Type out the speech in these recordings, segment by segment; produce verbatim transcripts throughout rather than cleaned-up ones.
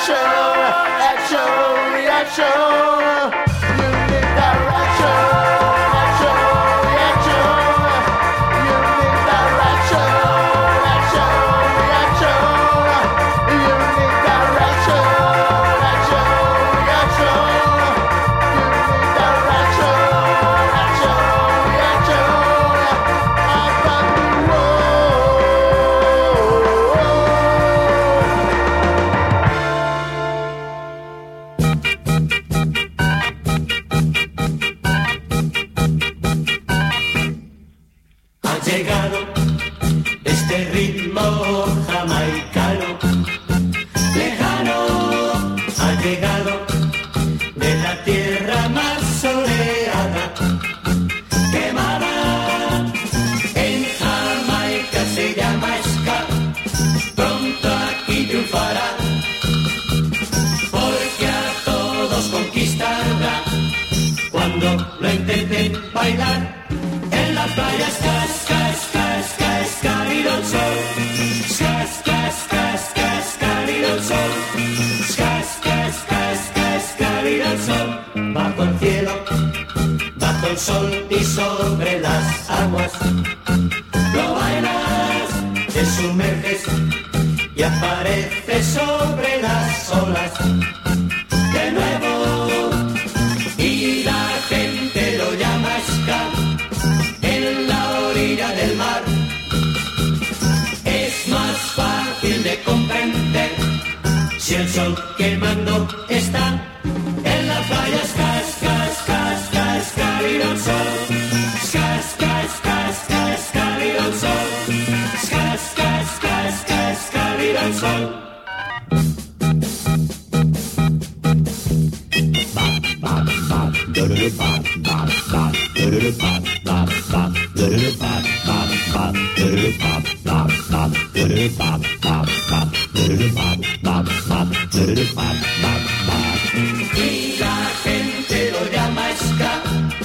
Y la gente lo llama ska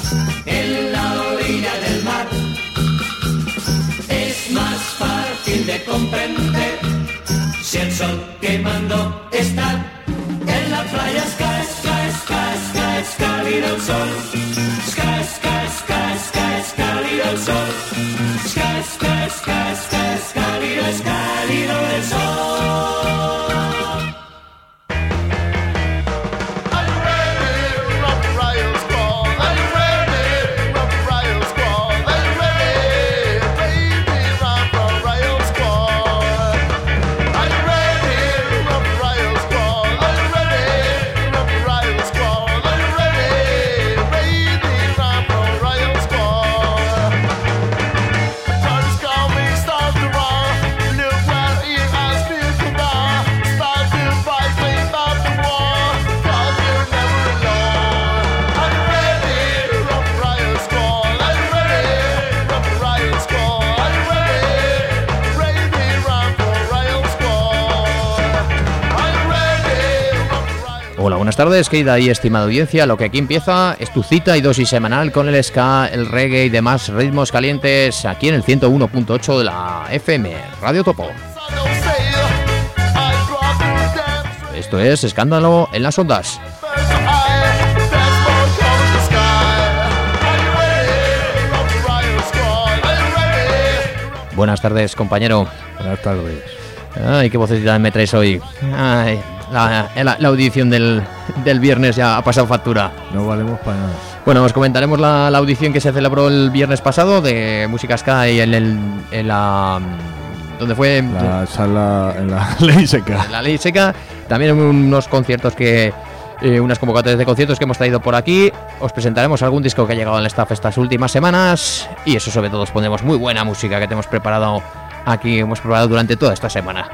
en la orilla del mar. Es más fácil de comprender si el sol quemando está en la playa. Ska, ska, ska, ska, es cálido el sol. Ska, ska, ska, ska, es cálido el sol. Ska, ska, ska, ska, es cálido, es cálido el sol. Hola, buenas tardes, querida y estimada audiencia. Lo que aquí empieza es tu cita y dosis semanal con el ska, el reggae y demás ritmos calientes aquí en el ciento uno punto ocho de la F M, Radio Topo. Esto es Escándalo en las Ondas. Buenas tardes, compañero. Buenas tardes. Ay, qué vocecita me traes hoy. Ay, la, la, la audición del, del viernes ya ha pasado factura. No valemos para nada. Bueno, os comentaremos la, la audición que se celebró el viernes pasado de Música Ska y en, el, en la... ¿Dónde fue? La sala, en la Ley Seca. En la Ley Seca. También unos conciertos que... Eh, unas convocatorias de conciertos que hemos traído por aquí. Os presentaremos algún disco que ha llegado al staff estas últimas semanas. Y eso sobre todo os pondremos muy buena música que te hemos preparado aquí, hemos preparado durante toda esta semana.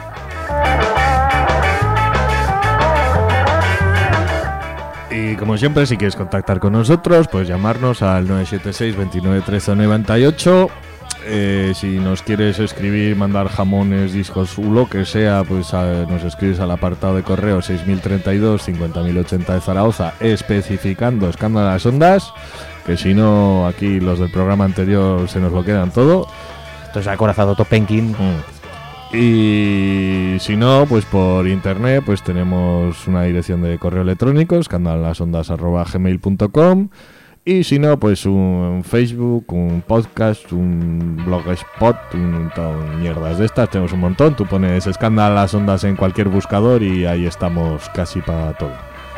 Y como siempre, si quieres contactar con nosotros, pues llamarnos al nueve siete seis, veintinueve, trece, noventa y ocho. Eh, si nos quieres escribir, mandar jamones, discos o lo que sea, pues a, nos escribes al apartado de correo seis mil treinta y dos, cincuenta mil ochenta de Zaragoza, especificando Escándalo en las Ondas, que si no, aquí los del programa anterior se nos lo quedan todo. Entonces acorazado Topenkin. Mm. Y si no, pues por internet, pues tenemos una dirección de correo electrónico, escandalasondas arroba gmail punto com. Y si no, pues un Facebook, un podcast, un blogspot, un montón de mierdas de estas. Tenemos un montón. Tú pones Escándalas Ondas en cualquier buscador y ahí estamos casi para todo.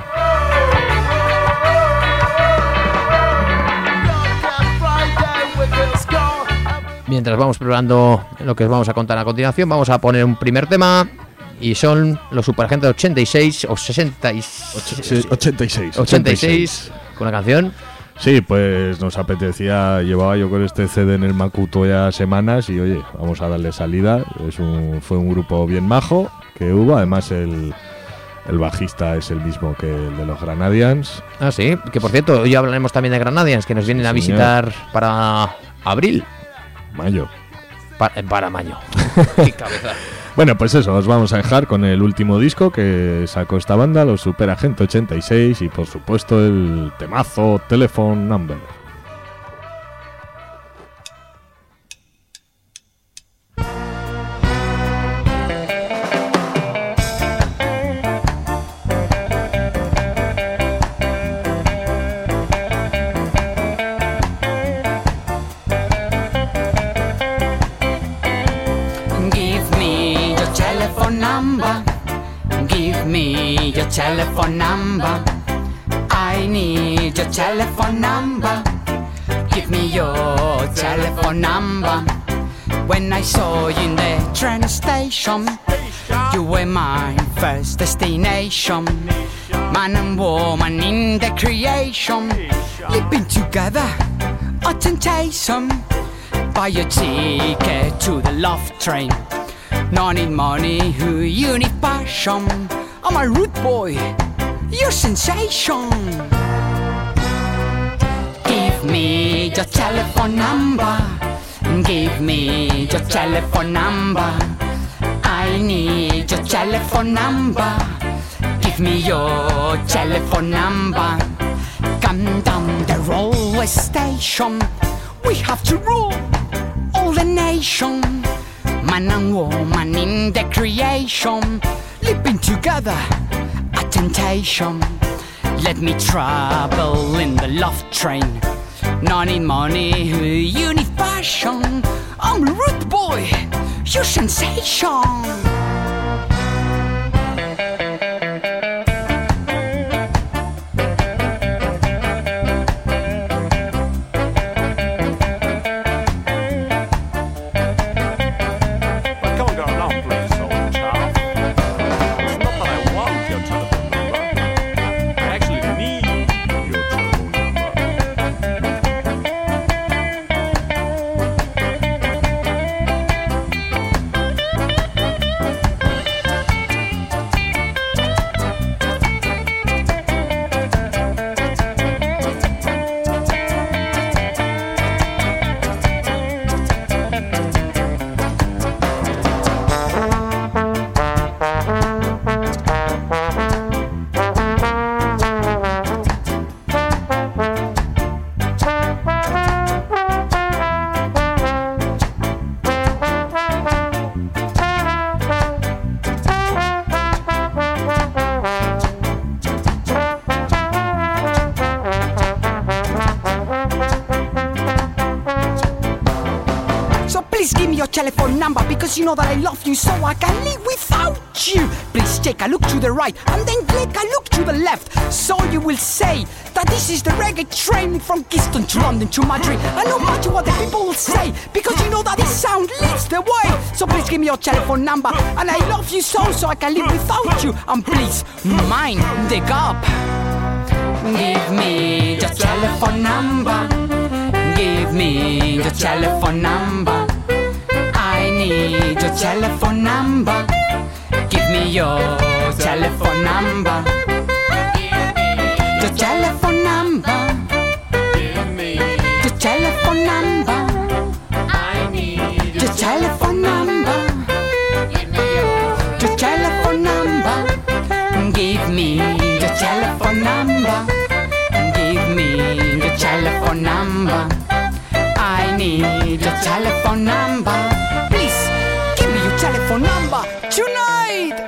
Mientras vamos preparando lo que os vamos a contar a continuación, vamos a poner un primer tema. Y son los Superagentes ochenta y seis o sesenta y seis, ochenta y seis. ochenta y seis con la canción. Sí, pues nos apetecía, llevaba yo con este C D en el Macuto ya semanas y oye, vamos a darle salida. Es un, fue un grupo bien majo que hubo, además el, el bajista es el mismo que el de los Granadians. Ah, sí, que por cierto, hoy hablaremos también de Granadians, que nos vienen Sí, a señor. visitar para abril. Mayo. Pa- para mayo. Qué cabeza. Bueno, pues eso, os vamos a dejar con el último disco que sacó esta banda, los Superagente ochenta y seis, y por supuesto el temazo Telephone Number. Give me your telephone number. Give me your telephone number. I need your telephone number. Give me your telephone number. When I saw you in the train station, you were my first destination. Man and woman in the creation, living together, a temptation. Buy your ticket to the love train. No need money, you need passion. I'm a rude boy, you're sensation. Give me your telephone number. Give me your telephone number. I need your telephone number. Give me your telephone number. Come down the railway station. We have to rule all the nation. Man and woman in the creation, living together, a temptation. Let me travel in the love train. No need money, you need passion. I'm a rude boy, you're sensation. Come on, go along, please, old chap. It's not that I want your telephone number. I actually need your telephone number. So please give me your telephone number, because you know that I love you, so I can live without you. Please take a look to the right and then take a look to the left, so you will say that this is the reggae train from Kingston to London to Madrid. And no matter what the people will say, because you know that this sound leads the way. So please give me your telephone number, and I love you so, so I can live without you. And please mind the gap. Give me your telephone number. Give me your telephone number. I need your telephone number. Give me your telephone number. Your telephone number. Give me Your telephone number. I need Your telephone number. Your telephone number. Give me your telephone number. Give me your telephone number. I need your telephone number. Please give me your telephone telephone number tonight.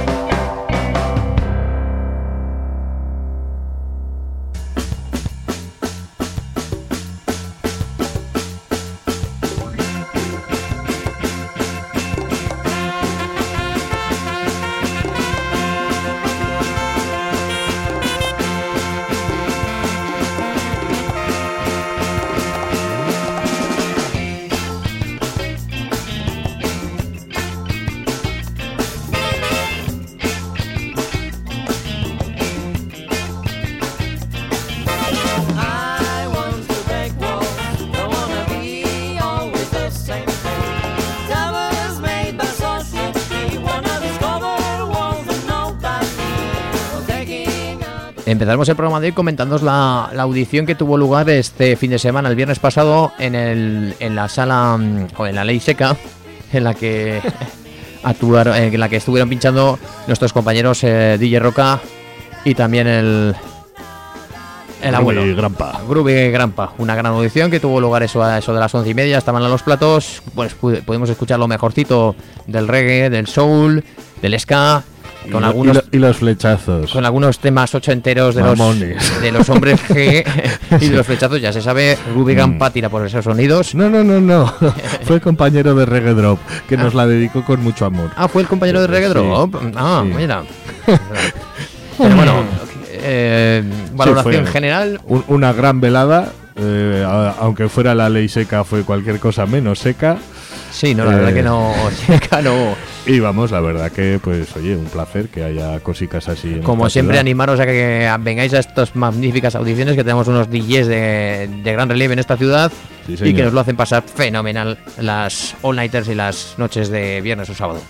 Empezaremos el programa de hoy comentándoos la, la audición que tuvo lugar este fin de semana, el viernes pasado, en el en la sala, o en la Ley Seca, en la que actuaron, en la que estuvieron pinchando nuestros compañeros eh, D J Roca y también el el abuelo Groovy Grampa. Groovy Grampa, una gran audición que tuvo lugar eso a eso de las once y media. Estaban a los platos, pues pudimos escuchar lo mejorcito del reggae, del soul, del ska. Con y, algunos, y, lo, y los flechazos. Con algunos temas ochenteros de los, de los hombres G y de los flechazos, ya se sabe. Groovy Grampa tira por esos sonidos. No, no, no, no. Fue el compañero de Reggae Drop, que ah. nos la dedicó con mucho amor. Ah, fue el compañero de Reggae Drop. Sí, ah, sí. Mira. Pero bueno, eh, valoración sí, general. Un, una gran velada. Eh, a, aunque fuera la Ley Seca, fue cualquier cosa menos seca. Sí, no, la eh, verdad que no, seca no. Y vamos, la verdad que, pues, oye, un placer que haya cositas así. En Como siempre, ciudad. Animaros a que vengáis a estas magníficas audiciones, que tenemos unos D Js de, de gran relieve en esta ciudad sí, y que nos lo hacen pasar fenomenal las all-nighters y las noches de viernes o sábado.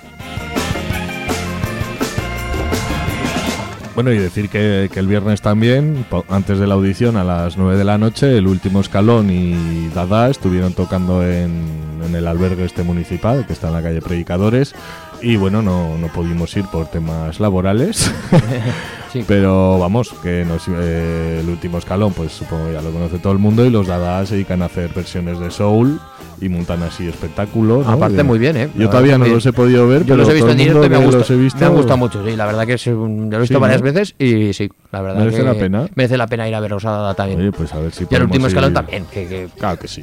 Bueno, y decir que, que el viernes también, antes de la audición, a las nueve de la noche, el último escalón y Dada estuvieron tocando en, en el albergue este municipal, que está en la calle Predicadores, y bueno, no, no pudimos ir por temas laborales, sí. Pero vamos, que nos, eh, el último escalón, pues supongo ya lo conoce todo el mundo, y los Dada se dedican a hacer versiones de soul y montan así espectáculos, ¿no? Aparte, de, muy bien, ¿eh? Yo todavía no los he podido ver, yo pero los he visto en directo y me, gusta, he visto, me ha gustado mucho, sí, la verdad que es, yo lo he visto sí, varias ¿no? veces y sí, la verdad merece que la pena. merece la pena ir a verlos a Dada también. Oye, pues a ver si y el último escalón ir... también, que, que... claro que sí.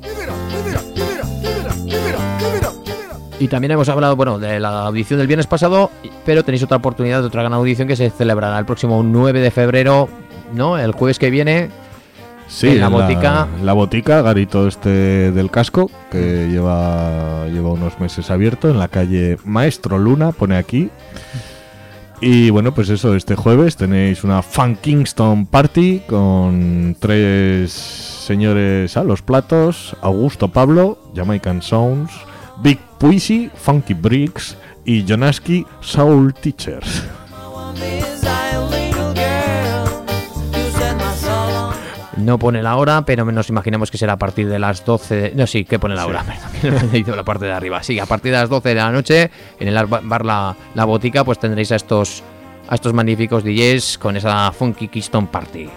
Y también hemos hablado, bueno, de la audición del viernes pasado, pero tenéis otra oportunidad de otra gran audición que se celebrará el próximo nueve de febrero, ¿no? El jueves que viene. Sí, en la botica. La, la botica, garito este del casco, que lleva, lleva unos meses abierto en la calle Maestro Luna, pone aquí. Y bueno, pues eso, este jueves tenéis una Fun Kingston Party con tres señores a los platos: Augusto Pablo, Jamaican Sounds, Big Puisi, Funky Bricks y Jonaski Soul Teachers. No pone la hora, pero nos imaginamos que será a partir de las doce. No, sí, que pone la hora, sí. Perdón, he dicho la parte de arriba. Sí, a partir de las doce de la noche, en el bar La, la Botica, pues tendréis a estos, a estos magníficos D Js con esa Funky Kingston Party.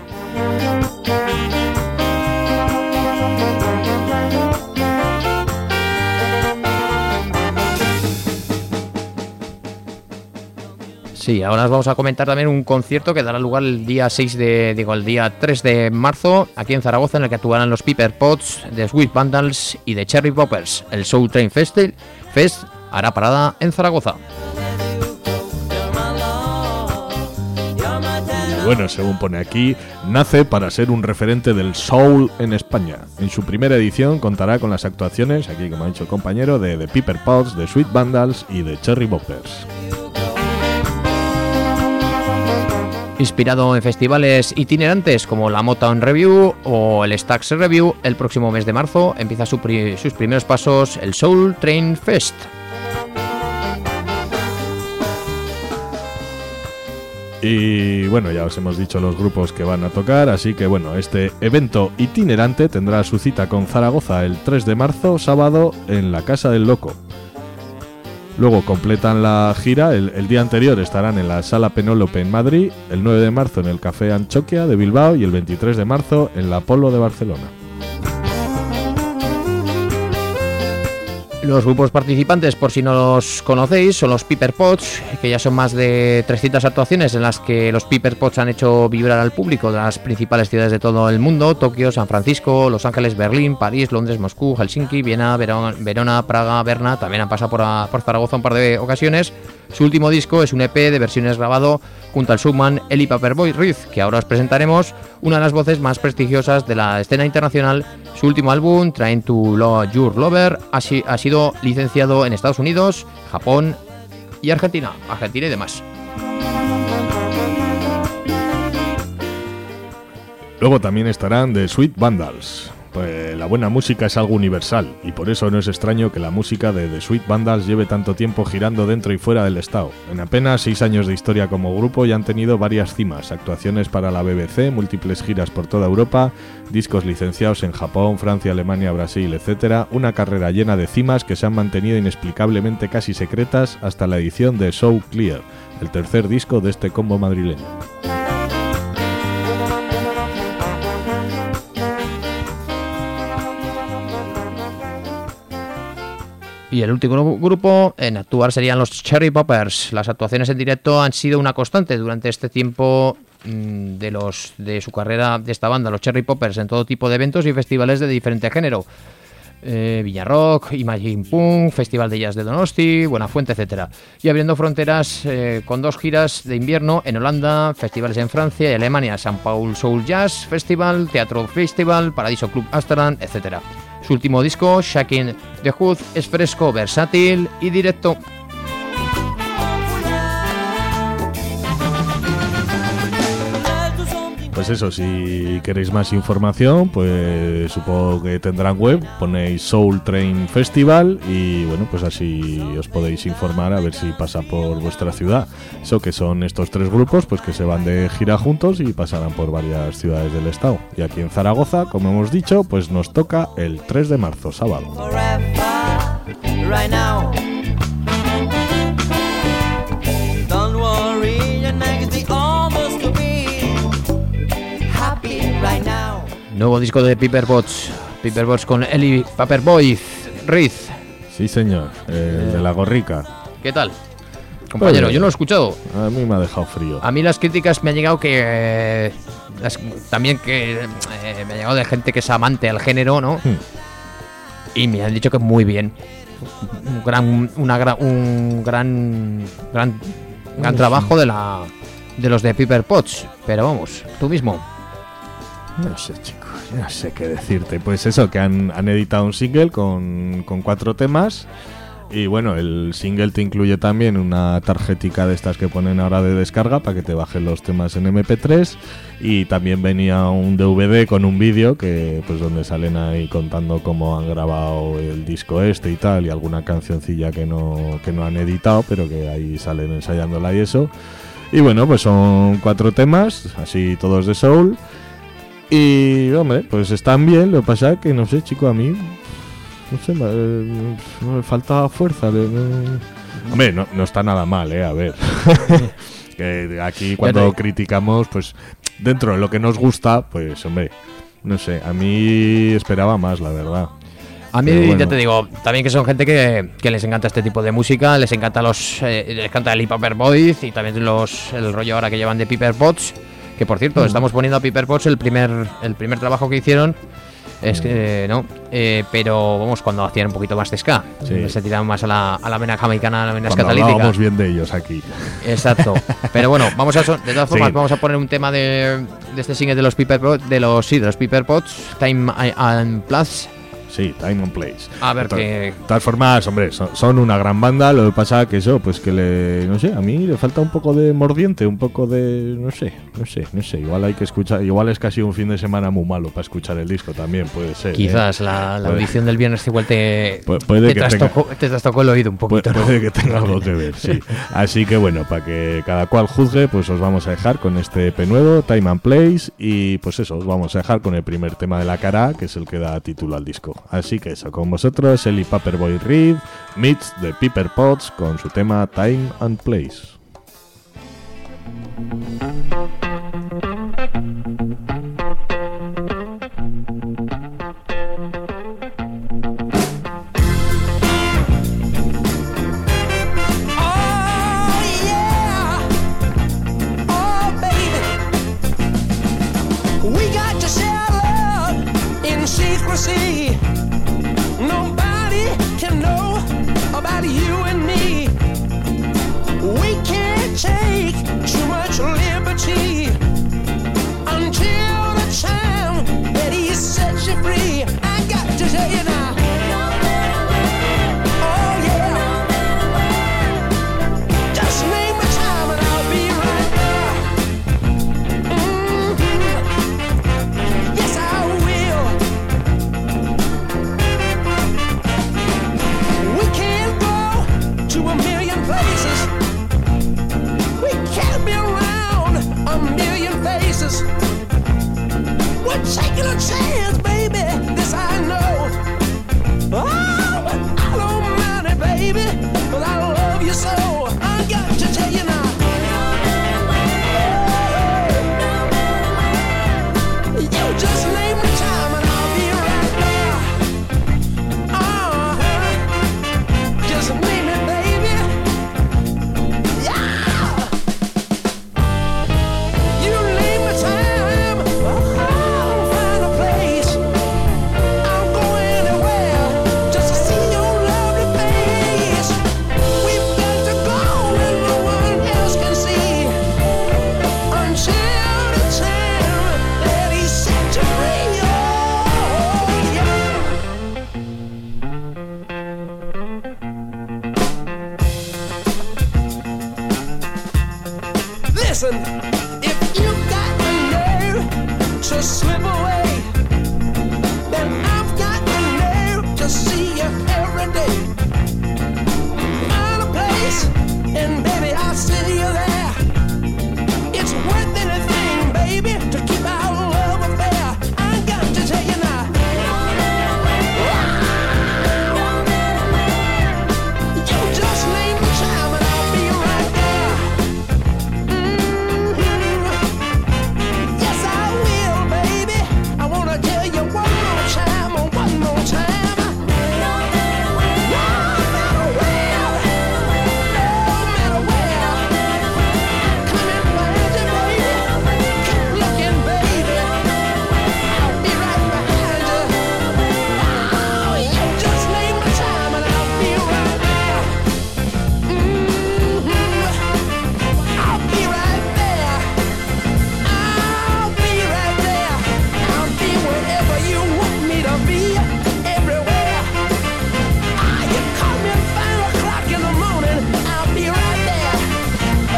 Sí, ahora os vamos a comentar también un concierto que dará lugar el día seis de, digo, el día tres de marzo, aquí en Zaragoza, en el que actuarán los Piper Pots, The Sweet Vandals y The Cherry Poppers. El Soul Train Fest, Fest hará parada en Zaragoza. Y bueno, según pone aquí, nace para ser un referente del soul en España. En su primera edición contará con las actuaciones, aquí como ha dicho el compañero, de The Piper Pots, The Sweet Vandals y The Cherry Poppers. Inspirado en festivales itinerantes como la Motown Review o el Stax Review, el próximo mes de marzo empieza su pri- sus primeros pasos el Soul Train Fest. Y bueno, ya os hemos dicho los grupos que van a tocar, así que bueno, este evento itinerante tendrá su cita con Zaragoza el tres de marzo, sábado, en la Casa del Loco. Luego completan la gira, el, el día anterior estarán en la Sala Penélope en Madrid, el nueve de marzo en el Café Anchoquia de Bilbao y el veintitrés de marzo en la Apolo de Barcelona. Los grupos participantes, por si no los conocéis, son los Piper Pots, que ya son más de trescientas actuaciones en las que los Piper Pots han hecho vibrar al público de las principales ciudades de todo el mundo: Tokio, San Francisco, Los Ángeles, Berlín, París, Londres, Moscú, Helsinki, Viena, Verona, Verona, Praga, Berna. También han pasado por, a, por Zaragoza un par de ocasiones. Su último disco es un E P de versiones grabado junto al subman Eli Paperboy Reed, que ahora os presentaremos, una de las voces más prestigiosas de la escena internacional. Su último álbum, Trying to Love Your Lover, ha, si, ha sido licenciado en Estados Unidos, Japón y Argentina, Argentina y demás. Luego también estarán The Sweet Vandals. Pues la buena música es algo universal, y por eso no es extraño que la música de The Sweet Vandals lleve tanto tiempo girando dentro y fuera del estado. En apenas seis años de historia como grupo ya han tenido varias cimas, actuaciones para la B B C, múltiples giras por toda Europa, discos licenciados en Japón, Francia, Alemania, Brasil, etcétera. Una carrera llena de cimas que se han mantenido inexplicablemente casi secretas hasta la edición de So Clear, el tercer disco de este combo madrileño. Y el último grupo en actuar serían los Cherry Poppers. Las actuaciones en directo han sido una constante durante este tiempo mmm, de los de su carrera de esta banda, los Cherry Poppers, en todo tipo de eventos y festivales de diferente género. Eh, Viñarrock, Imagine Punk, Festival de Jazz de Donosti, Buenafuente, etcétera. Y abriendo fronteras eh, con dos giras de invierno en Holanda, festivales en Francia y Alemania, San Paul Soul Jazz Festival, Teatro Festival, Paradiso Club Amsterdam, etcétera. Su último disco, Shaking the Hood, es fresco, versátil y directo. Pues eso, si queréis más información, pues supongo que tendrán web, ponéis Soul Train Festival y bueno, pues así os podéis informar a ver si pasa por vuestra ciudad. Eso que son estos tres grupos, pues que se van de gira juntos y pasarán por varias ciudades del estado. Y aquí en Zaragoza, como hemos dicho, pues nos toca el tres de marzo, sábado. Nuevo disco de Piper Pots, Piper Pots con Eli Paperboy Reed. Sí, señor, el de la gorrica. ¿Qué tal, compañero? Oye, yo no lo he escuchado. A mí me ha dejado frío. A mí las críticas me han llegado que eh, las, también que eh, me ha llegado de gente que es amante al género, ¿no? Hmm. Y me han dicho que muy bien, un gran, una gran, un gran, gran, gran trabajo de la, de los de Piper Pots. Pero vamos, tú mismo. No sé, chicos, no sé qué decirte. Pues eso, que han, han editado un single con, con cuatro temas. Y bueno, el single te incluye también una tarjetica de estas que ponen ahora de descarga para que te bajen los temas en eme pe tres. Y también venía un de ve de con un vídeo que pues donde salen ahí contando cómo han grabado el disco este y tal, y alguna cancioncilla que no, que no han editado, pero que ahí salen ensayándola y eso. Y bueno, pues son cuatro temas, así todos de soul. Y, hombre, pues están bien, lo que pasa es que, no sé, chico, a mí, no sé, me, me falta fuerza. Me... Hombre, no, no está nada mal, ¿eh? A ver. Que aquí cuando te... criticamos, pues, dentro de lo que nos gusta, pues, hombre, no sé, a mí esperaba más, la verdad. A mí, bueno, ya te digo, también que son gente que, que les encanta este tipo de música, les encanta los eh, les encanta el Piper Boys y también los el rollo ahora que llevan de Piper Pots. Que por cierto, mm. estamos poniendo a Piper Pots el primer el primer trabajo que hicieron. Es que, eh, no, eh, pero vamos, cuando hacían un poquito más de ska, sí. Se tiraban más a la, a la vena jamaicana, a la vena escatalítica. Vamos bien de ellos aquí. Exacto. Pero bueno, vamos a, de todas formas, sí. vamos a poner un tema de, de este single de los Piper Pots, de los, sí, de los Piper Pots, Time and Place. Sí, Time and Place. A ver, de que... De todas formas, hombre, son, son una gran banda. Lo que pasa que eso, pues que le... No sé, a mí le falta un poco de mordiente, un poco de... No sé, no sé, no sé. Igual hay que escuchar... Igual es casi un fin de semana muy malo para escuchar el disco también, puede ser. Quizás ¿eh? la, la puede. audición del viernes igual te... Pu puede te, que trastocó, tenga... te trastocó el oído un poquito. Puede, puede que tenga algo que ver, sí. Así que bueno, para que cada cual juzgue, pues os vamos a dejar con este E P nuevo, Time and Place. Y pues eso, os vamos a dejar con el primer tema de la cara, que es el que da título al disco. Así que eso, con vosotros, Eli Paperboy Reed meets the Piper Pots con su tema Time and Place. We got to share love in secrecy. Nobody can know about you and me. We can't take too much liberty until the time that he sets you free. I got to tell you now. Oh yeah. Just name the time and I'll be right there. Mm-hmm. Yes, I will. We can't go to a million places. We can't be around a million faces. We're taking a chance, baby. This I know. Oh, but I don't mind it, baby, 'cause I love you so. I got to tell you now. You just name the time and I'll be right there. Uh-huh. Just name it, baby. Yeah. You name the time. I'll find a place. I'll go anywhere just to see your lovely face. We've got to go where no one else can see until the time that he set you free. Oh, yeah. Listen, if you got the nerve to slip away, then I've got the nerve to see you every day. Find a place, and baby, I'll see you there. It's worth anything, baby, to keep our love affair. I got to tell you now. You just name the time and I'll be right there. Mhm. Yes, I will, baby. I wanna tell you one more time, one more time. No matter where, no matter where, come and find you, baby. Keep looking, baby. I'll be right behind you. Oh, you just name the time and I'll be right there. Mhm. I'll be right there. I'll be right there. I'll be wherever you want me to be, everywhere. Ah, you call me at five o'clock in the morning, I'll be right there. Oh,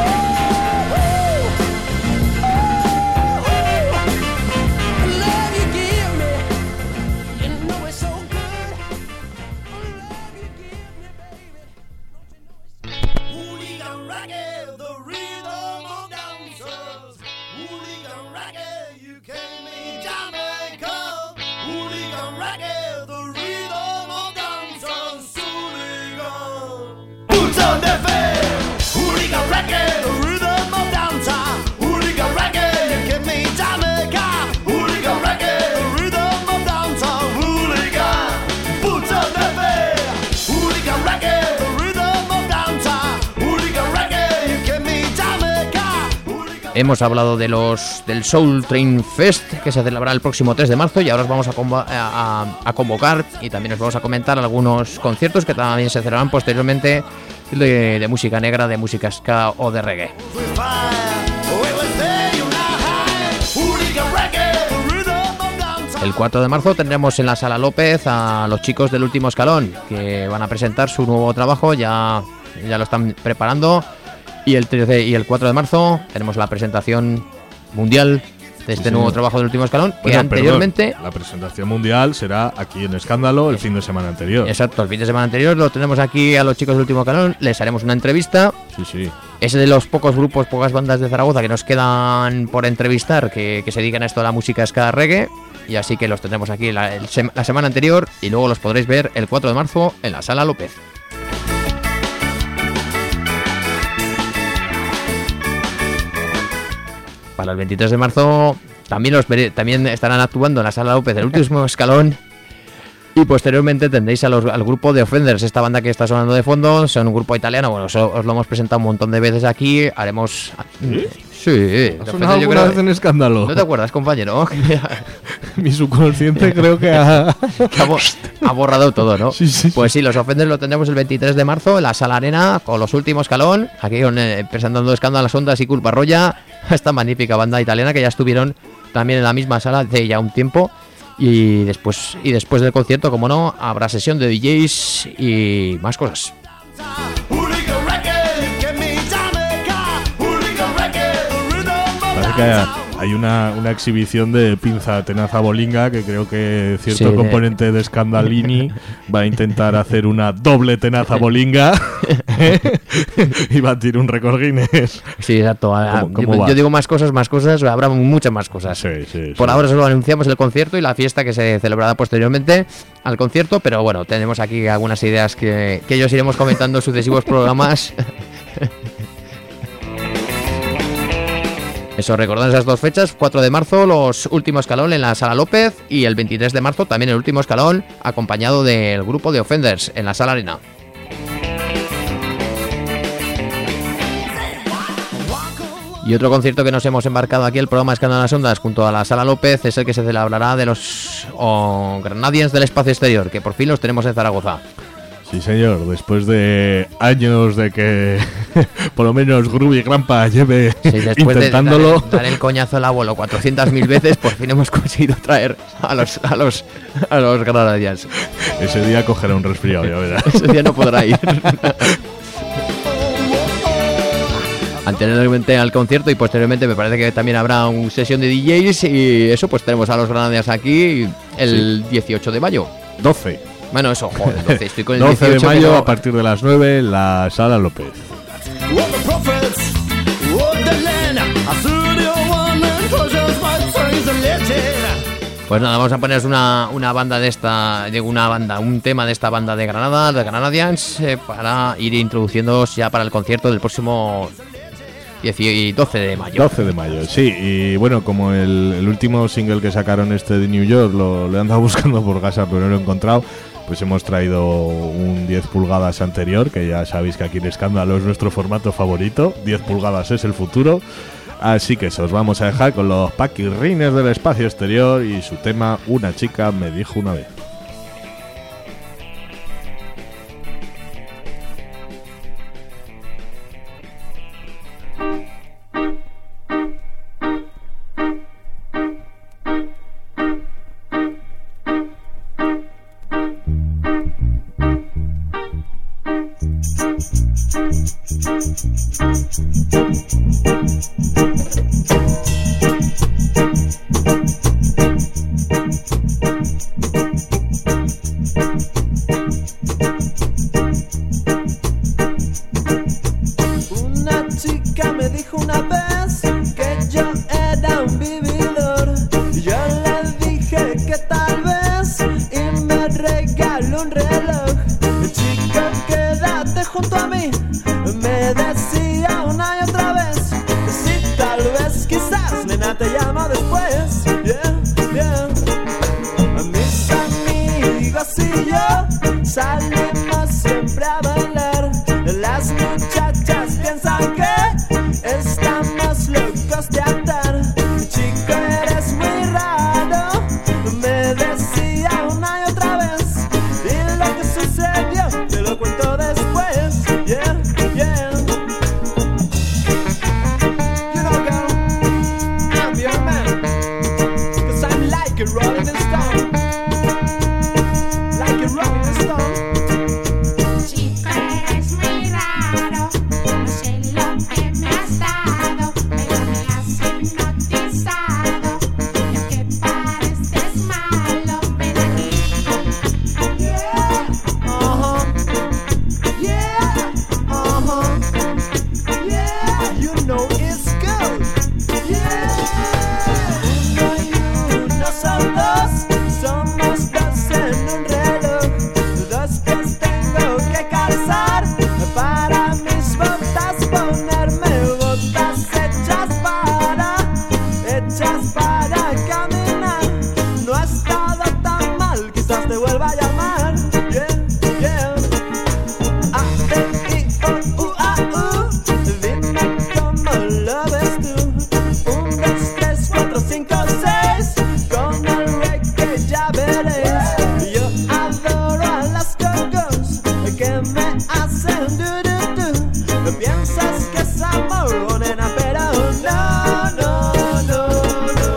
oh, oh, the love you give me, you know it's so good. The love you give me, baby, don't you know it's Hooligan reggae, the rhythm of dancers. Hooligan reggae, you came in Jamaica. Hooligan reggae, the rhythm of dancers. Hooligan. Boots on the feet. Hooligan reggae, the rhythm of dancer. Hooligan reggae, you came in Jamaica. Hooligan reggae, the rhythm of dancer. Hooligan. Boots on the feet. Hooligan reggae, the rhythm of dancer. Hooligan reggae, you came in Jamaica. Hooligan. Hemos hablado de los del Soul Train Fest, que se celebrará el próximo tres de marzo, y ahora os vamos a, convo- a- a- a convocar y también os vamos a comentar algunos conciertos que también se celebrarán posteriormente de, de música negra, de música ska o de reggae. With fire, we will stay on high. Hooligan reggae, the rhythm of dancer. El cuatro de marzo tendremos en la Sala López a los chicos del Último Escalón, que van a presentar su nuevo trabajo, ya, ya lo están preparando. Y el trece y el cuatro de marzo tenemos la presentación mundial de este Sí, nuevo señor. trabajo del Último Escalón, que Bueno, anteriormente... perdón, la presentación mundial será aquí en Escándalo el fin de semana anterior. Exacto, el fin de semana anterior lo tenemos aquí a los chicos del Último Escalón, les haremos una entrevista. Sí, sí. Es de los pocos grupos, pocas bandas de Zaragoza que nos quedan por entrevistar, que, que se dedican a esto de la música ska reggae. Y así que los tendremos aquí la, el sem- la semana anterior y luego los podréis ver el cuatro de marzo en la Sala López. Para el veintitrés de marzo también, los veré- también estarán actuando en la Sala López del Último Escalón. Y posteriormente tendréis a los, al grupo de Offenders, esta banda que está sonando de fondo. Son un grupo italiano, bueno, os, os lo hemos presentado un montón de veces aquí. Haremos... ¿Sí? Sí, ¿te ¿Ha ofendes? sonado Yo alguna creo- vez en Escándalo? ¿No te acuerdas, compañero? Mi subconsciente creo que ha... Que ha, bo- ha borrado todo, ¿no? Sí, sí, Pues sí, los Offenders lo tendremos el veintitrés de marzo en la Sala Arena con los últimos escalón. Aquí con, eh, presentando Escándalo a las Ondas y Culpa Roya. Esta magnífica banda italiana que ya estuvieron también en la misma sala hace ya un tiempo. Y después, y después del concierto, como no, habrá sesión de D Js y más cosas. Parece que hay, hay una, una exhibición de pinza tenaza bolinga que creo que cierto Sí, de- componente de Scandalini va a intentar hacer una doble tenaza bolinga y batir un récord Guinness. Sí, exacto. Ah, ¿Cómo- cómo yo, va? yo digo más cosas, más cosas, habrá muchas más cosas. Sí, sí, Por sí. ahora solo anunciamos el concierto y la fiesta que se celebrará posteriormente al concierto, pero bueno, tenemos aquí algunas ideas que, que ellos iremos comentando en sucesivos programas. Eso, recordad esas dos fechas, cuatro de marzo, los últimos escalón en la Sala López y el veintitrés de marzo también el último escalón acompañado del grupo de Offenders en la Sala Arena. Y otro concierto que nos hemos embarcado aquí el programa Escándalo en las Ondas junto a la Sala López es el que se celebrará de los oh, Granadians del Espacio Exterior, que por fin los tenemos en Zaragoza. Sí, señor, después de años de que por lo menos Groovy Grampa lleve Sí, después intentándolo. de dar, dar el coñazo al abuelo cuatrocientas mil veces, por fin hemos conseguido traer a los a los a los Granadians. Ese día cogerá un resfriado, ya verás. Ese día no podrá ir. Anteriormente al concierto y posteriormente me parece que también habrá una sesión de D Js y eso, pues tenemos a los Granadians aquí el dieciocho de mayo. doce. Bueno, eso, joder, doce, estoy con el doce de dieciocho mayo como- a partir de las nueve en la Sala López. Pues nada, vamos a poneros una, una banda de esta, de una banda, un tema de esta banda de Granada, de Granadians, eh, para ir introduciéndoos ya para el concierto del próximo diez y doce de mayo. doce de mayo, sí. Y bueno, como el, el último single que sacaron este de New York lo, lo he andado buscando por casa pero no lo he encontrado, pues hemos traído un diez pulgadas anterior, que ya sabéis que aquí en Escándalo es nuestro formato favorito. diez pulgadas es el futuro. Así que eso, os vamos a dejar con los paquirrines del espacio exterior y su tema Una chica me dijo una vez. Una chica me dijo una vez que yo era un vividor. Yo le dije que tal vez y me regaló un reloj. Chica, quédate junto a mí, me decía una y otra vez. Sí, tal vez, quizás, nena, te llamo después. Yeah, yeah. Mis amigos y yo salimos siempre a bailar. Las muchachas piensan que estamos locos de andar. Chico, eres muy raro, me decía una y otra vez. Y lo que sucedió te lo cuento después. Yeah, yeah. You know, girl, I'm your man. 'Cause cuatro, cinco, seis. Con el reggae ya veréis. Yo adoro a las go-go's que me hacen du-du-du. Piensas que es amor, nena, pero no, no, no, no.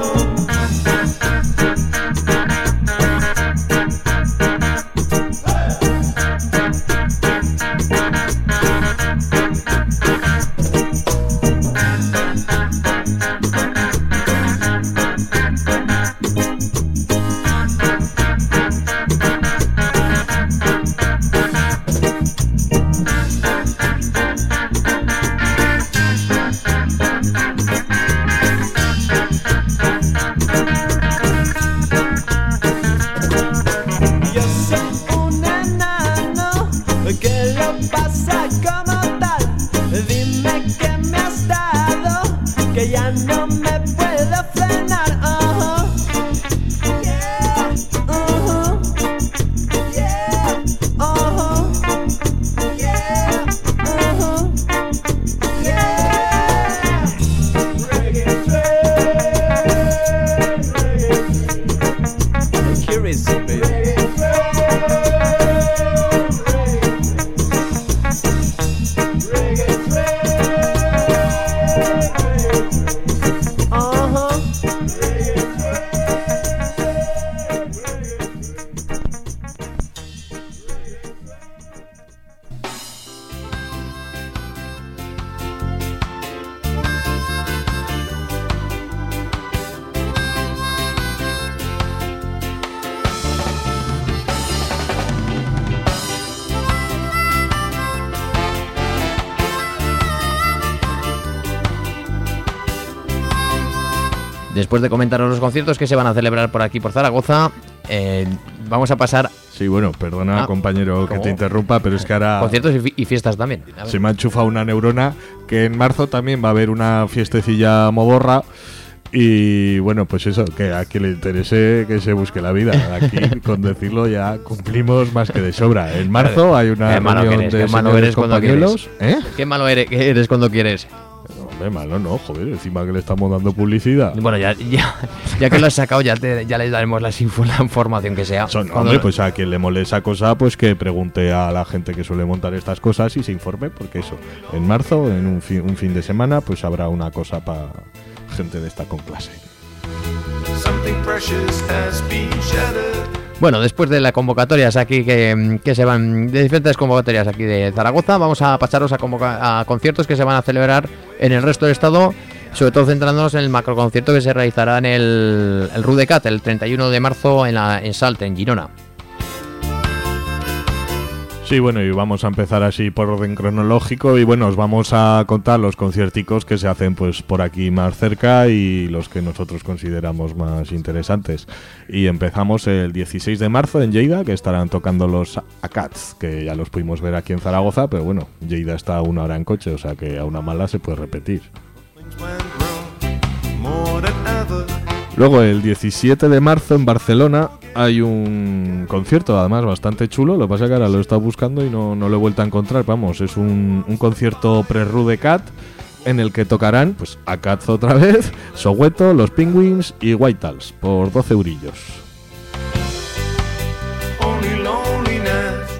Yo soy un enano que lo pasa como tal. Dime que me has dado, que ya no me puedo frenar. Uh-huh. Yeah, uh-huh. Yeah, uh-huh. Yeah, uh-huh. Yeah. Reggae train, curious, baby. Uh-huh. Después de comentaros los conciertos que se van a celebrar por aquí, por Zaragoza, eh, vamos a pasar Sí, bueno, perdona, Ah, compañero, que ¿cómo? te interrumpa, pero es que ahora conciertos y, fi- y fiestas también. A ver. se me ha enchufado una neurona que en marzo también va a haber una fiestecilla modorra. Y bueno, pues eso, que a quien le interese que se busque la vida. Aquí, con decirlo, ya cumplimos más que de sobra. En marzo hay una Qué malo que reunión eres, de qué malo señores eres cuando compañeros. ¿Eh? Qué malo eres, que eres cuando quieres. Hombre, malo no, joder, encima que le estamos dando publicidad. Bueno, ya, ya, ya que lo has sacado, ya, te, ya le daremos la, info- la información que sea. Son, Cuando- hombre, pues a quien le mole esa cosa, pues que pregunte a la gente que suele montar estas cosas y se informe, porque eso, en marzo, en un fin, un fin de semana, pues habrá una cosa para gente de esta con clase. Something precious has been shattered. Bueno, después de las convocatorias aquí que, que se van, de diferentes convocatorias aquí de Zaragoza, vamos a pasaros a, convoca- a conciertos que se van a celebrar en el resto del estado, sobre todo centrándonos en el macroconcierto que se realizará en el, el Rudecat el treinta y uno de marzo en, la, en Salt, en Girona. Sí, bueno, y vamos a empezar así por orden cronológico y bueno, os vamos a contar los concierticos que se hacen pues por aquí más cerca y los que nosotros consideramos más interesantes. Y empezamos el dieciséis de marzo en Lleida, que estarán tocando los Acats, que ya los pudimos ver aquí en Zaragoza, pero bueno, Lleida está a una hora en coche, o sea que a una mala se puede repetir. Things went wrong more than ever. Luego el diecisiete de marzo en Barcelona hay un concierto, además bastante chulo, lo que pasa es que ahora lo he estado buscando y no, no lo he vuelto a encontrar, vamos, es un, un concierto pre-Rudecat en el que tocarán, pues, Acats otra vez, Soweto, Los Penguins y Whitehall por doce eurillos. Only loneliness.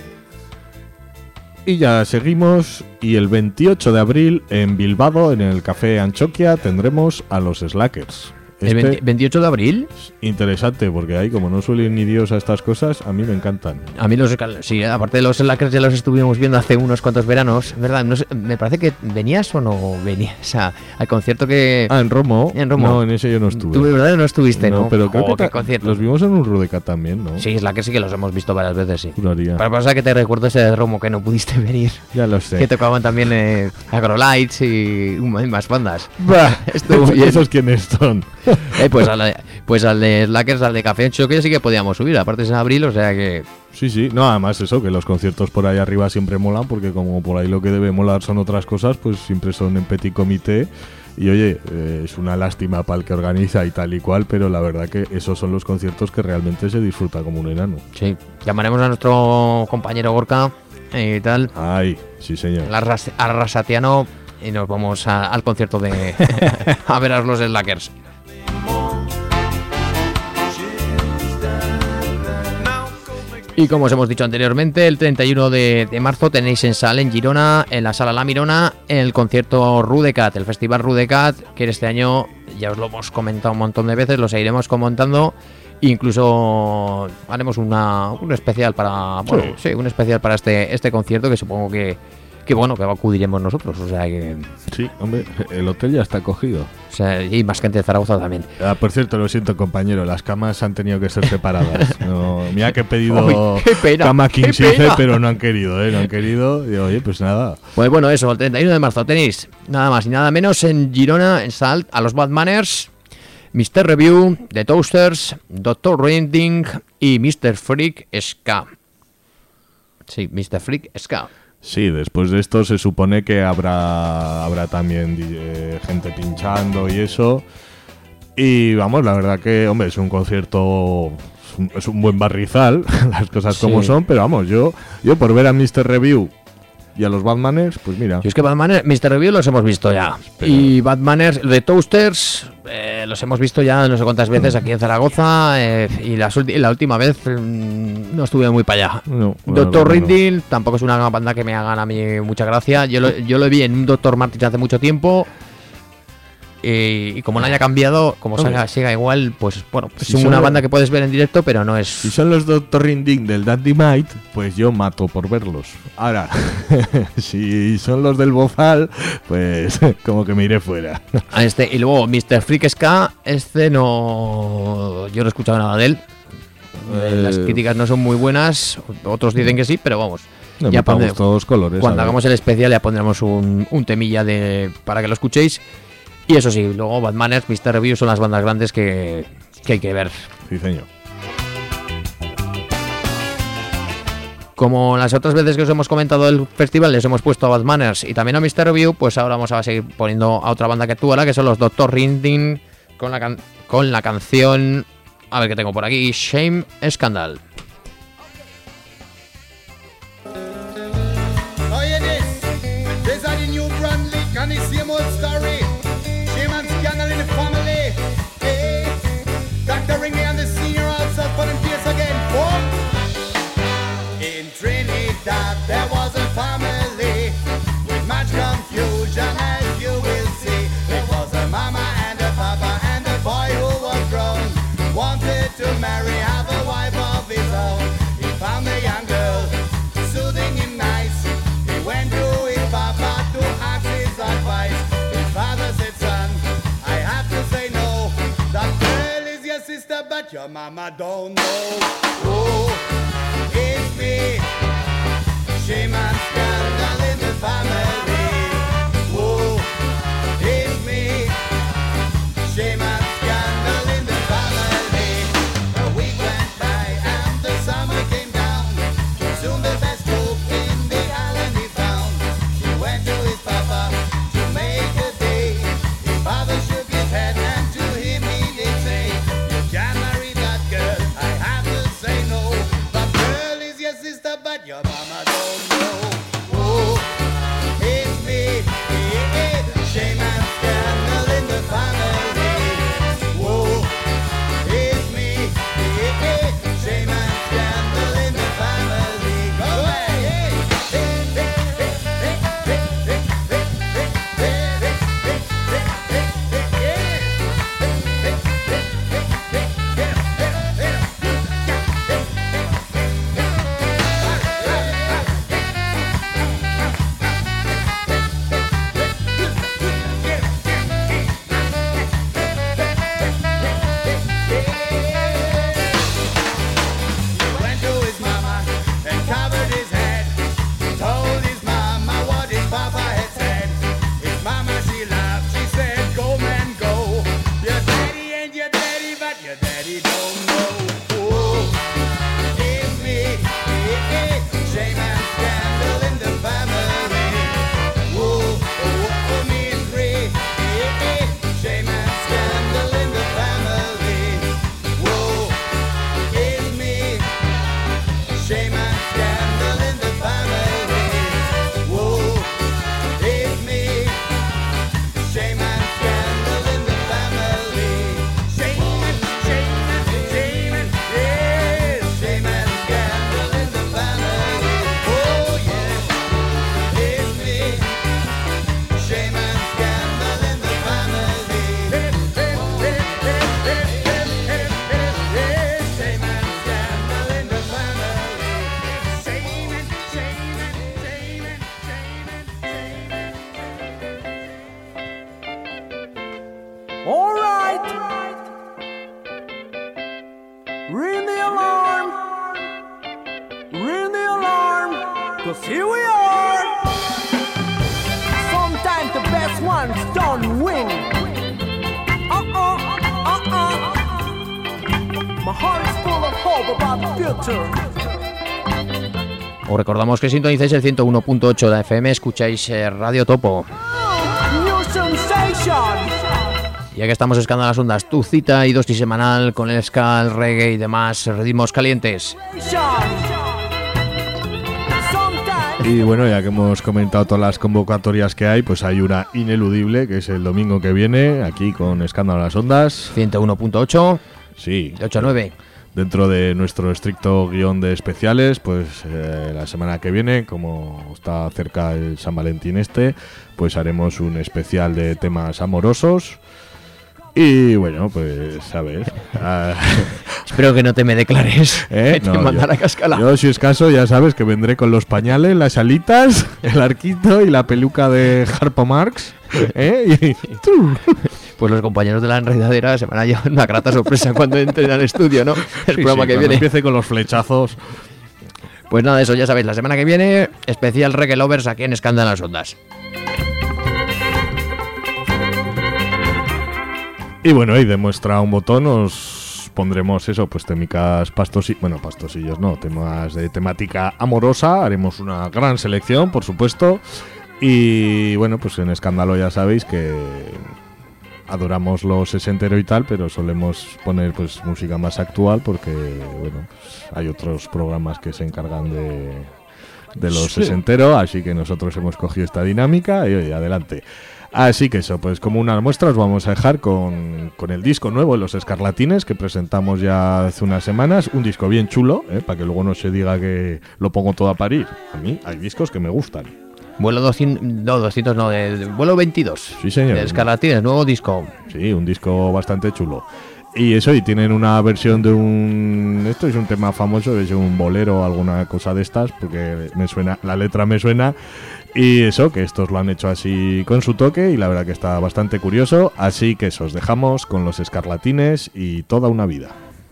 Y ya seguimos, y el veintiocho de abril en Bilbao, en el Café Anchoquia, tendremos a los Slackers. ¿El Este veinte veintiocho de abril? es interesante, porque ahí, como no suelen ni Dios a estas cosas, a mí me encantan. A mí los sí, aparte de los Slackers ya los estuvimos viendo hace unos cuantos veranos, ¿verdad? No sé, me parece que venías o no venías a- al concierto que... Ah, en Romo. En Romo. No, en ese yo no estuve. Tú, ¿verdad? No estuviste, ¿no? pero creo Oh, que qué ta- concierto. los vimos en un Rudecat también, ¿no? Sí, Slackers sí que los hemos visto varias veces, sí. Juraría. Para pasar que te recuerdo ese de Romo que no pudiste venir. Ya lo sé. Que tocaban también eh, Agrolights y um, más bandas. Bah, Estuvo bien. ¿Esos quiénes son? Eh, pues, al de, pues al de Slackers, al de Café en Choque sí que podíamos subir. Aparte es en abril, o sea que... Sí, sí. No, además eso, que los conciertos por ahí arriba siempre molan, porque como por ahí lo que debe molar son otras cosas, pues siempre son en petit comité. Y oye, eh, es una lástima para el que organiza y tal y cual, pero la verdad que esos son los conciertos que realmente se disfruta como un enano. Sí, llamaremos a nuestro compañero Gorka eh, y tal, Ay, sí señor. el arras- arrasatiano, y nos vamos a- al concierto de... a ver a los Slackers. Y como os hemos dicho anteriormente, el treinta y uno de, de marzo tenéis en Sal, en Girona, en la Sala La Mirona, el concierto Rudecat, el festival Rudecat, que este año ya os lo hemos comentado un montón de veces, lo seguiremos comentando. Incluso haremos una, un especial para bueno, sí. sí, un especial para este este concierto que supongo que, que bueno que acudiremos nosotros, o sea que sí, hombre, el hotel ya está cogido. O sea, y más gente de Zaragoza también. Ah, por cierto, lo siento, compañero, las camas han tenido que ser separadas. No, mira que he pedido Uy, qué pena, cama king qué size, pena. pero no han querido, ¿eh? No han querido. Y oye, pues nada. Pues bueno, eso, el treinta y uno de marzo tenéis nada más y nada menos en Girona, en Salt, a los Bad Manners, mister Review, The Toasters, doctor Rinding y mister Freak Ska. Sí, mister Freak Ska. Sí, después de esto se supone que habrá habrá también eh, gente pinchando y eso. Y vamos, la verdad que, hombre, es un concierto, es un, es un buen barrizal, las cosas Sí. como son, pero vamos, yo yo por ver a mister Review y a los Batmaners, pues mira. Y es que Batman, mister Review los hemos visto ya. Pero- Y Batmaners, The Toasters, eh, los hemos visto ya no sé cuántas veces aquí en Zaragoza. Eh, y las ulti- la última vez mm, no estuve muy para allá. No, doctor bueno, bueno. Rinding tampoco es una banda que me hagan a mí mucha gracia. Yo lo, yo lo vi en un doctor Martins hace mucho tiempo. Y, y como no haya cambiado, como Hombre. siga, siga igual, pues bueno, es Si una son- banda que puedes ver en directo, pero no Si es. son los doctor Rinding del Dandy Might, pues yo mato por verlos. Ahora, si son los del Bozal, pues como que me iré fuera. A este, y luego mister Freak Ska, este no. Yo no he escuchado nada de él. Eh, Las Eh, críticas no son muy buenas, otros dicen que sí, pero vamos. No, ya me pondré- todos colores. cuando a ver. hagamos el especial ya pondremos un, un temilla de para que lo escuchéis. Y eso sí, luego Batmaners, mister Review son las bandas grandes que, que hay que ver. Sí, señor. Como las otras veces que os hemos comentado el festival, les hemos puesto a Batmaners y también a mister Review, pues ahora vamos a seguir poniendo a otra banda que actúa, que son los doctor Rinding, con la, can- con la canción, a ver qué tengo por aquí, Shame Scandal. Oh, yeah, this. These are the new brand leak and the same old story. Shame and scandal in the family. Hey, Doctor Ringley and the senior also put in place again. Oh. In Trinidad there was a family with much confusion, as you will see. There was a mama and a papa and a boy who was grown. Wanted to marry, have a wife of his own. He found a young girl, soothing him nice. He went to his papa to ask his advice. His father said, son, I have to say no. That girl is your sister, but your mama don't know. Oh, it's me. Shame and scandal in the family. Oh, it's me. Shame and scandal in the family. A week went by and the summer came down. Soon the best hope in the island he found. He went to his papa to make a day. His father shook his head and to him he did say, you can't marry that girl, I have to say no. That girl is your sister but your mama don't know. Oh, it's me. Shame and scandal in the family. Alright. Ring the alarm. Ring the alarm. Cause here we are. Sometimes the best ones don't win. Uh-uh, uh-uh. My heart is full of hope about the future. Os recordamos que sintonizáis el ciento uno punto ocho de la F M, escucháis eh, Radio Topo. New sensation. Ya que estamos escando las ondas, tu cita y dosis semanal con el ska, el reggae y demás ritmos calientes. Y bueno, ya que hemos comentado todas las convocatorias que hay, pues hay una ineludible, que es el domingo que viene, aquí con Escándalo a las Ondas. ciento uno punto ocho, Sí. de ocho a nueve. Dentro de nuestro estricto guión de especiales, pues eh, la semana que viene, como está cerca el San Valentín este, pues haremos un especial de temas amorosos. Y bueno, pues sabes. Uh, Espero que no te me declares. ¿Eh? Que te No, mandara yo, cascala. yo, si es caso, ya sabes que vendré con los pañales, las alitas, el arquito y la peluca de Harpo Marx. ¿Eh? Y, Pues los compañeros de la enredadera se van a llevar una grata sorpresa cuando entren al estudio, ¿no? El sí, programa sí, que cuando viene. empiece con los flechazos. Pues nada, eso ya sabéis, la semana que viene, especial Reggae Lovers aquí en Escándalo a las Ondas. Y bueno, y de muestra un botón os pondremos eso, pues temicas pastosillos, bueno, pastosillos no, temas de temática amorosa, haremos una gran selección, por supuesto. Y bueno, pues en Escándalo ya sabéis que adoramos lo sesentero y tal, pero solemos poner pues música más actual porque, bueno, pues, hay otros programas que se encargan de, de lo Sí. sesentero, así que nosotros hemos cogido esta dinámica y oye, adelante. Así que eso, pues como una muestra os vamos a dejar con, con el disco nuevo de Los Escarlatines que presentamos ya hace unas semanas, un disco bien chulo, ¿eh? Para que luego no se diga que lo pongo todo a parir. A mí hay discos que me gustan. Vuelo doscientos, no, doscientos no, de, de- vuelo veintidós. Sí, señor. De Escarlatines, nuevo disco. Sí, un disco bastante chulo. Y eso, y tienen una versión de un... Esto es un tema famoso, es un bolero o alguna cosa de estas, porque me suena, la letra me suena. Y eso, que estos lo han hecho así con su toque y la verdad que está bastante curioso. Así que eso, os dejamos con Los Escarlatines y Toda una vida.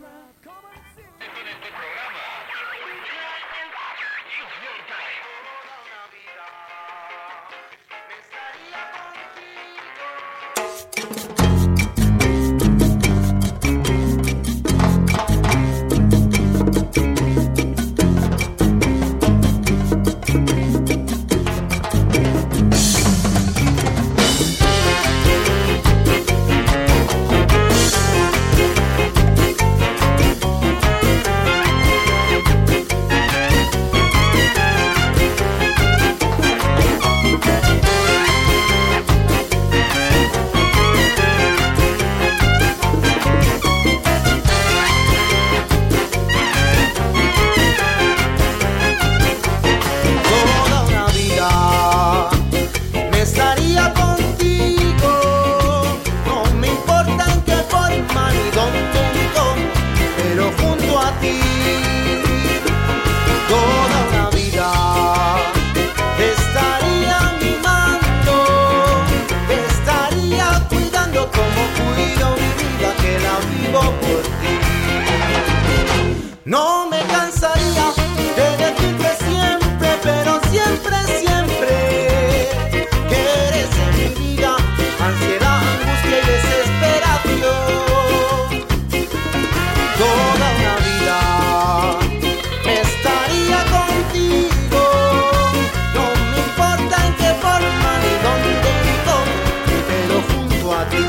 Toda una vida me estaría contigo, no me importa en qué forma ni dónde ni cómo, pero junto a ti. Toda una vida te estaría mimando, te estaría cuidando como cuido mi vida, que la vivo por ti. No me cansaría de decirte siempre, pero siempre, siempre que eres en mi vida, ansiedad, angustia y desesperación. Toda una vida me estaría contigo, no me importa en qué forma ni dónde ni cómo, pero junto a ti.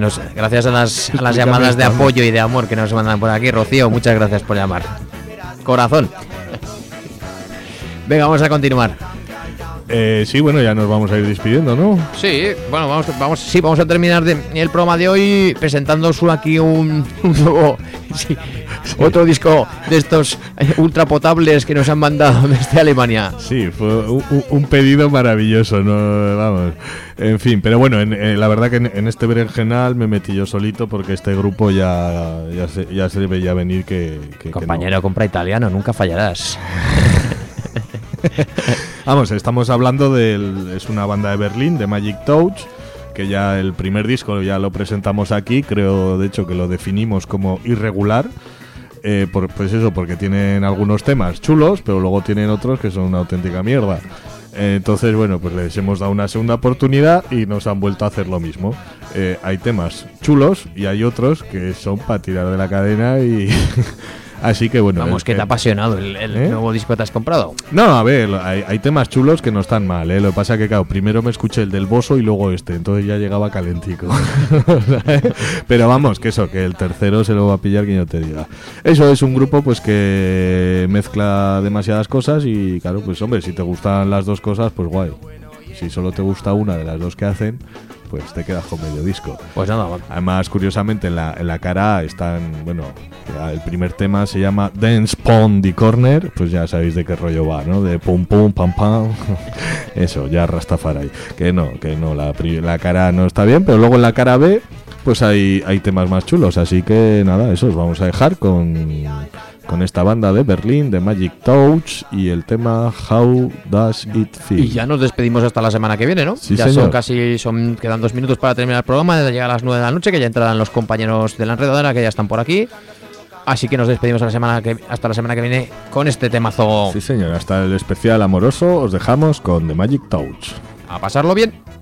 nos, gracias a las, a las Ya llamadas de estamos. apoyo y de amor que nos mandan por aquí. Rocío, muchas gracias por llamar. Corazón. Venga, vamos a continuar. Eh, sí, bueno, ya nos vamos a ir despidiendo, ¿no? Sí, bueno, vamos, vamos, sí, vamos a terminar de, el programa de hoy presentándoos aquí un, un nuevo, sí, otro disco de estos eh, ultra potables que nos han mandado desde Alemania. Sí, fue un, un- un pedido maravilloso, ¿no? Vamos. En fin, pero bueno, en- eh, la verdad que en, en este berenjenal me metí yo solito porque este grupo ya, ya, se, ya se veía venir que... que- que Compañero, compra italiano, nunca fallarás. Vamos, estamos hablando del... Es una banda de Berlín, de Magic Touch, que ya el primer disco ya lo presentamos aquí, creo de hecho que lo definimos como irregular. Eh, por, pues eso, porque tienen algunos temas chulos, pero luego tienen otros que son una auténtica mierda. Eh, entonces, bueno, pues les hemos dado una segunda oportunidad y nos han vuelto a hacer lo mismo. Eh, hay temas chulos y hay otros que son para tirar de la cadena y... Así que bueno... Vamos, el- que te ha el- apasionado el, el ¿Eh? nuevo disco que te has comprado. No, a ver, hay, hay temas chulos que no están mal, ¿eh? Lo que pasa que, claro, primero me escuché el del Boso y luego este, entonces ya llegaba calentico. Pero vamos, que eso, que el tercero se lo va a pillar quien yo te diga. Eso es un grupo pues que mezcla demasiadas cosas y, claro, pues hombre, si te gustan las dos cosas, pues guay. Si solo te gusta una de las dos que hacen, pues te quedas con medio disco. Pues nada, Además, curiosamente, en la, en la cara A están, bueno, el primer tema se llama Dance Pon the Corner, pues ya sabéis de qué rollo va, ¿no? De pum pum, pam pam, eso, ya Rastafari. Que no, que no, la, pri- la cara A no está bien, pero luego en la cara B, pues hay, hay temas más chulos, así que nada, eso os vamos a dejar con, con esta banda de Berlín, de Magic Touch, y el tema How Does It Feel. y ya nos despedimos hasta la semana que viene, ¿no? Sí, ya señor. son casi, son quedan dos minutos para terminar el programa, de llegar a las nueve de la noche, que ya entrarán los compañeros de la enredadera que ya están por aquí. Así que nos despedimos a la semana que, hasta la semana que viene con este temazo. Sí, señor, hasta el especial amoroso os dejamos con The Magic Touch. A pasarlo bien.